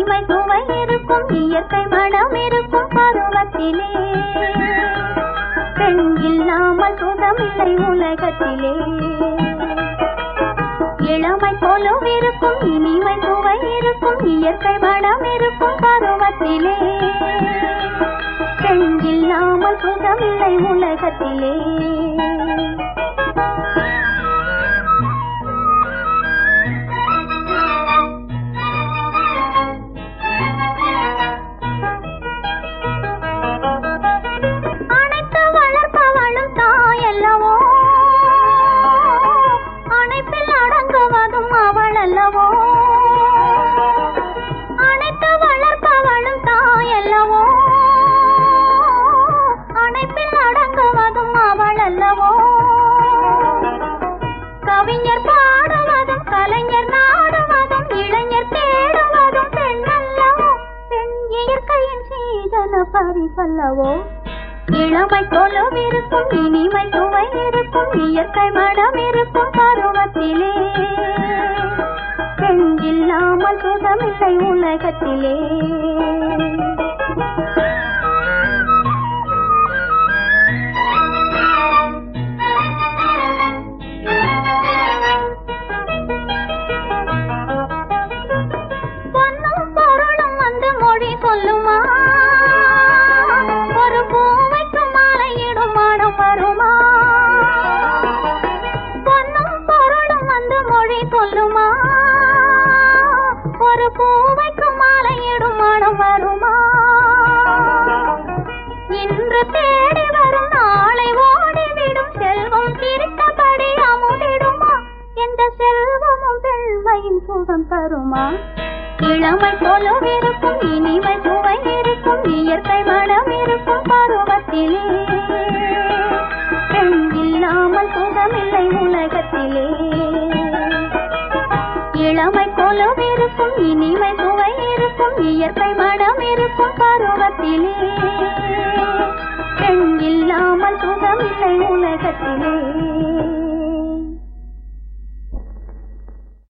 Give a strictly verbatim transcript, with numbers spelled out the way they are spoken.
இனிமை சுவை இருக்கும் இயற்கை மனம் இருக்கும் பருவத்திலே பெண் இல்லாமல் சுகமில்லை உலகத்திலே இளமை போலும் இருக்கும் இனிமை சுவை இருக்கும் இயற்கை மனம் இருக்கும் பருவத்திலே பெண் இல்லாமல் சுகமில்லை உலகத்திலே அனைத்து வளர்ப்பவளும் தாயல்லவோ அணைப்பில் அடங்குவதும் அவள் அல்லவோ கவிஞர் பாடுவதும் கலைஞர் நாடுவதும் இளைஞர் தேடுவதும் பெண் அல்லவோ பெண் இயற்கையின் சீதன பரிசல்லவோ இளமை போலும் இருக்கும் இனிமை சுவை இருக்கும் இயற்கை மனம் இருக்கும் பருவத்திலே பெண் இல்லாமல் சுகமில்லை உலகத்திலே பொன்னும் பொருளும் வந்து மொழி சொல்லுமா ஒரு பூவைக்கும் மாலையிடும் மனம் வருமா பொன்னும் பொருளும் வந்து மொழி சொல்லுமா ஒரு பூவைக்கும் மாலையிடும் மனம் வருமா இன்று தேடி வரும் நாளை ஓடிவிடும் செல்வம் சிரித்தபடி அமுதிடுமா எந்த செல்வமும் பெண்மையின் சுகம் தருமா இளமை போலும் இருக்கும் இனிமை சுவை இருக்கும் இயற்கை மனம் இருக்கும் பருவத்திலே பெண் இல்லாமல் சுகமில்லை உலகத்திலே இளமை போலும் இருக்கும் இனிமை சுவை இருக்கும் இயற்கை மனம் இருக்கும் பருவத்திலே பெண் இல்லாமல் சுகமில்லை உலகத்திலே